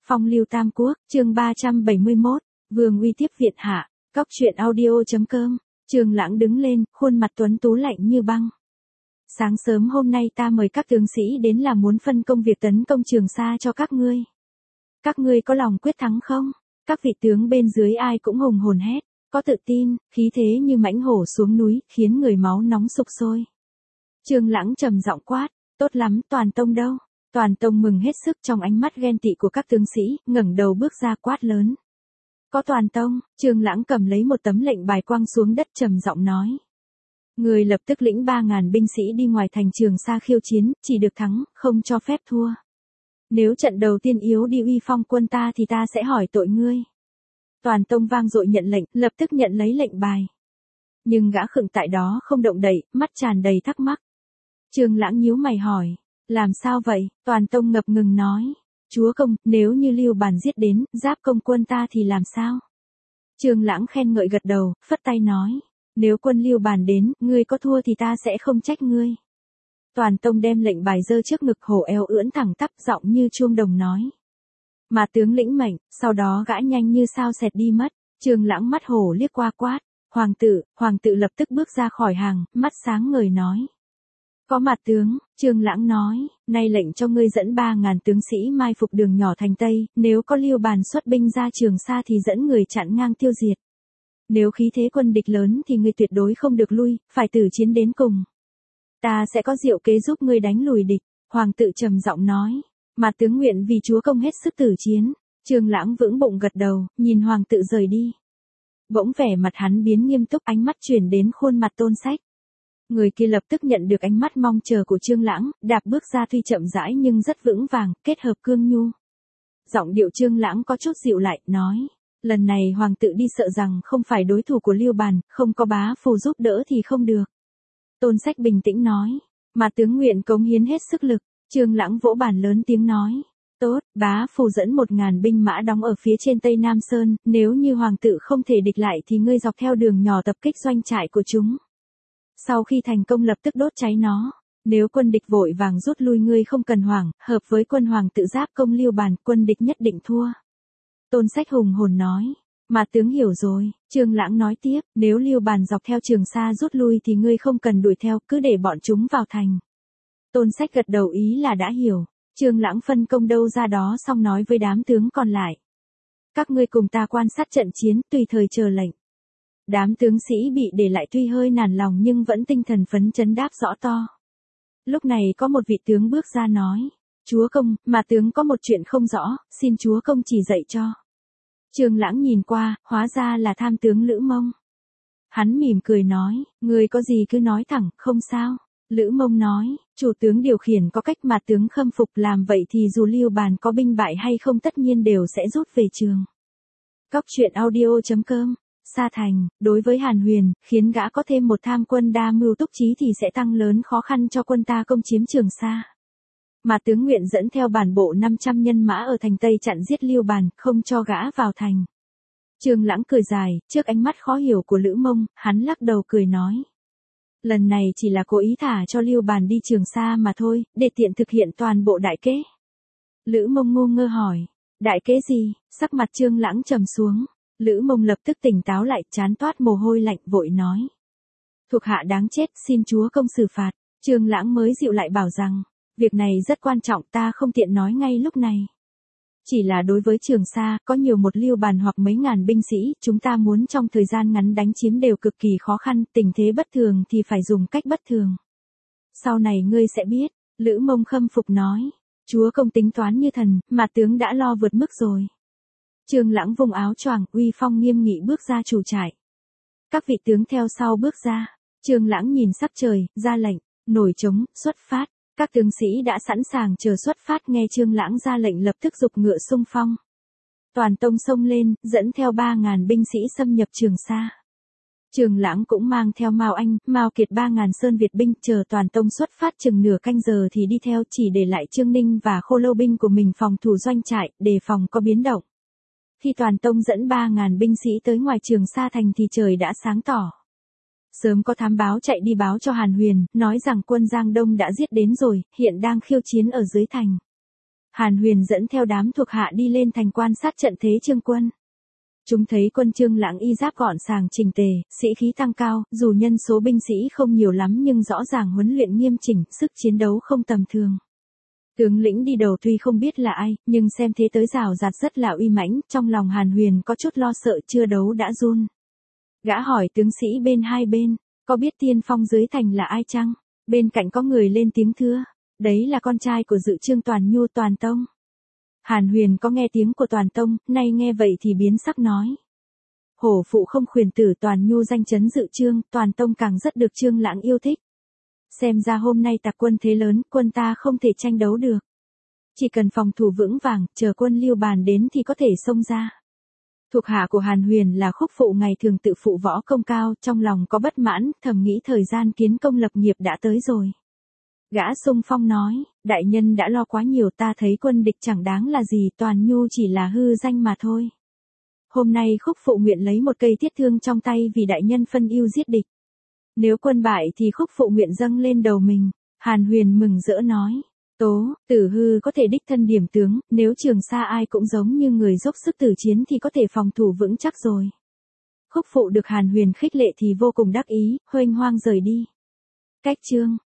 Phong lưu Tam Quốc, chương 371, Vương uy tiếp viện hạ, Cóc truyện audio.com, Trường Lãng đứng lên, khuôn mặt tuấn tú lạnh như băng. Sáng sớm hôm nay ta mời các tướng sĩ đến là muốn phân công việc tấn công Trường Sa cho các ngươi. Các ngươi có lòng quyết thắng không? Các vị tướng bên dưới ai cũng hùng hồn hét, có tự tin, khí thế như mãnh hổ xuống núi, khiến người máu nóng sục sôi. Trường Lãng trầm giọng quát, tốt lắm, Toàn Tông đâu? Toàn Tông mừng hết sức trong ánh mắt ghen tị của các tướng sĩ, ngẩng đầu bước ra quát lớn. Có Toàn Tông, Trường Lãng cầm lấy một tấm lệnh bài quăng xuống đất trầm giọng nói. Người lập tức lĩnh 3.000 binh sĩ đi ngoài thành Trường Sa khiêu chiến, chỉ được thắng, không cho phép thua. Nếu trận đầu tiên yếu đi uy phong quân ta thì ta sẽ hỏi tội ngươi. Toàn Tông vang dội nhận lệnh, lập tức nhận lấy lệnh bài. Nhưng gã khựng tại đó không động đậy, mắt tràn đầy thắc mắc. Trường Lãng nhíu mày hỏi, làm sao vậy? Toàn Tông ngập ngừng nói, chúa công, nếu như Lưu Bàn giết đến, giáp công quân ta thì làm sao? Trường Lãng khen ngợi gật đầu, phất tay nói, nếu quân Lưu Bàn đến, ngươi có thua thì ta sẽ không trách ngươi. Toàn Tông đem lệnh bài giơ trước ngực, hổ eo ưỡn thẳng tắp, giọng như chuông đồng nói. Mà tướng lĩnh mệnh, sau đó gã nhanh như sao xẹt đi mất. Trường Lãng mắt hổ liếc qua quát, hoàng tự lập tức bước ra khỏi hàng, mắt sáng ngời nói. Có mặt tướng, Trường Lãng nói, nay lệnh cho ngươi dẫn 3.000 tướng sĩ mai phục đường nhỏ thành Tây, nếu có Lưu Bàn xuất binh ra Trường Sa thì dẫn người chặn ngang tiêu diệt. Nếu khí thế quân địch lớn thì ngươi tuyệt đối không được lui, phải tử chiến đến cùng. Ta sẽ có diệu kế giúp ngươi đánh lùi địch, hoàng tự trầm giọng nói, mà tướng nguyện vì chúa công hết sức tử chiến. Trường Lãng vững bụng gật đầu, nhìn hoàng tự rời đi. Bỗng vẻ mặt hắn biến nghiêm túc, ánh mắt chuyển đến khuôn mặt Tôn Sách. Người kia lập tức nhận được ánh mắt mong chờ của Trường Lãng, đạp bước ra tuy chậm rãi nhưng rất vững vàng, kết hợp cương nhu. Giọng điệu Trường Lãng có chút dịu lại, nói, lần này hoàng tự đi sợ rằng không phải đối thủ của Lưu Bàn, không có bá phù giúp đỡ thì không được. Tôn Sách bình tĩnh nói, mà tướng nguyện cống hiến hết sức lực. Trường Lãng vỗ bàn lớn tiếng nói, tốt, bá phù dẫn 1.000 binh mã đóng ở phía trên Tây Nam Sơn, nếu như hoàng tự không thể địch lại thì ngươi dọc theo đường nhỏ tập kích doanh trại của chúng. Sau khi thành công lập tức đốt cháy nó, nếu quân địch vội vàng rút lui ngươi không cần hoảng, hợp với quân hoàng tự giáp công Lưu Bàn, quân địch nhất định thua. Tôn Sách hùng hồn nói, mà tướng hiểu rồi. Trường Lãng nói tiếp, nếu Lưu Bàn dọc theo Trường Sa rút lui thì ngươi không cần đuổi theo, cứ để bọn chúng vào thành. Tôn Sách gật đầu ý là đã hiểu. Trường Lãng phân công đâu ra đó xong nói với đám tướng còn lại. Các ngươi cùng ta quan sát trận chiến, tùy thời chờ lệnh. Đám tướng sĩ bị để lại tuy hơi nản lòng nhưng vẫn tinh thần phấn chấn đáp rõ to. Lúc này có một vị tướng bước ra nói, chúa công, mà tướng có một chuyện không rõ, xin chúa công chỉ dạy cho. Trường Lãng nhìn qua, hóa ra là tham tướng Lữ Mông. Hắn mỉm cười nói, người có gì cứ nói thẳng, không sao. Lữ Mông nói, chủ tướng điều khiển có cách mà tướng khâm phục, làm vậy thì dù Lưu Bàn có binh bại hay không tất nhiên đều sẽ rút về trường. Cóc truyện audio.com, Sa Thành, đối với Hàn Huyền, khiến gã có thêm một tham quân đa mưu túc trí thì sẽ tăng lớn khó khăn cho quân ta công chiếm Trường Sa. Mà tướng nguyện dẫn theo bản bộ 500 nhân mã ở thành Tây chặn giết Lưu Bàn, không cho gã vào thành. Trường Lãng cười dài, trước ánh mắt khó hiểu của Lữ Mông, hắn lắc đầu cười nói. Lần này chỉ là cố ý thả cho Lưu Bàn đi Trường Sa mà thôi, để tiện thực hiện toàn bộ đại kế. Lữ Mông ngu ngơ hỏi, đại kế gì? Sắc mặt Trường Lãng trầm xuống. Lữ Mông lập tức tỉnh táo lại, trán toát mồ hôi lạnh, vội nói. Thuộc hạ đáng chết, xin chúa công xử phạt. Trường Lãng mới dịu lại bảo rằng, việc này rất quan trọng, ta không tiện nói ngay lúc này. Chỉ là đối với Trường Sa, có nhiều một Lưu Bàn hoặc mấy ngàn binh sĩ, chúng ta muốn trong thời gian ngắn đánh chiếm đều cực kỳ khó khăn, tình thế bất thường thì phải dùng cách bất thường. Sau này ngươi sẽ biết, Lữ Mông khâm phục nói, chúa công tính toán như thần, mà tướng đã lo vượt mức rồi. Trường Lãng vùng áo choàng, uy phong nghiêm nghị bước ra chủ trại. Các vị tướng theo sau bước ra, Trường Lãng nhìn sắc trời, ra lệnh, nổi trống, xuất phát. Các tướng sĩ đã sẵn sàng chờ xuất phát, nghe Trường Lãng ra lệnh lập tức giục ngựa xung phong. Toàn Tông xông lên, dẫn theo 3.000 binh sĩ xâm nhập Trường Sa. Trường Lãng cũng mang theo Mao Anh, Mao Kiệt 3.000 Sơn Việt binh, chờ Toàn Tông xuất phát chừng nửa canh giờ thì đi theo, chỉ để lại Trương Ninh và Khô Lâu binh của mình phòng thủ doanh trại, đề phòng có biến động. Khi Toàn Tông dẫn 3.000 binh sĩ tới ngoài Trường Sa thành thì trời đã sáng tỏ. Sớm có thám báo chạy đi báo cho Hàn Huyền, nói rằng quân Giang Đông đã giết đến rồi, hiện đang khiêu chiến ở dưới thành. Hàn Huyền dẫn theo đám thuộc hạ đi lên thành quan sát trận thế Trương quân. Chúng thấy quân Trương Lãng y giáp gọn sàng chỉnh tề, sĩ khí tăng cao, dù nhân số binh sĩ không nhiều lắm nhưng rõ ràng huấn luyện nghiêm chỉnh, sức chiến đấu không tầm thường. Tướng lĩnh đi đầu tuy không biết là ai, nhưng xem thế tới rào rạt rất là uy mãnh, trong lòng Hàn Huyền có chút lo sợ chưa đấu đã run. Gã hỏi tướng sĩ bên hai bên, có biết tiên phong dưới thành là ai chăng? Bên cạnh có người lên tiếng thưa, đấy là con trai của Dự Trương Toàn Nhu Toàn Tông. Hàn Huyền có nghe tiếng của Toàn Tông, nay nghe vậy thì biến sắc nói. Hổ phụ không khuyển tử Toàn Nhu danh chấn Dự Trương, Toàn Tông càng rất được Trương Lãng yêu thích. Xem ra hôm nay tặc quân thế lớn, quân ta không thể tranh đấu được. Chỉ cần phòng thủ vững vàng, chờ quân Lưu Bàn đến thì có thể xông ra. Thuộc hạ của Hàn Huyền là Khúc phụ ngày thường tự phụ võ công cao, trong lòng có bất mãn, thầm nghĩ thời gian kiến công lập nghiệp đã tới rồi. Gã xung phong nói, đại nhân đã lo quá nhiều, ta thấy quân địch chẳng đáng là gì, Toàn Nhu chỉ là hư danh mà thôi. Hôm nay Khúc phụ nguyện lấy một cây thiết thương trong tay vì đại nhân phân ưu giết địch. Nếu quân bại thì Khúc phụ nguyện dâng lên đầu mình. Hàn Huyền mừng rỡ nói, Tố, Tử Hư có thể đích thân điểm tướng, nếu Trường Sa ai cũng giống như người dốc sức tử chiến thì có thể phòng thủ vững chắc rồi. Khúc phụ được Hàn Huyền khích lệ thì vô cùng đắc ý, huênh hoang rời đi. Cách chương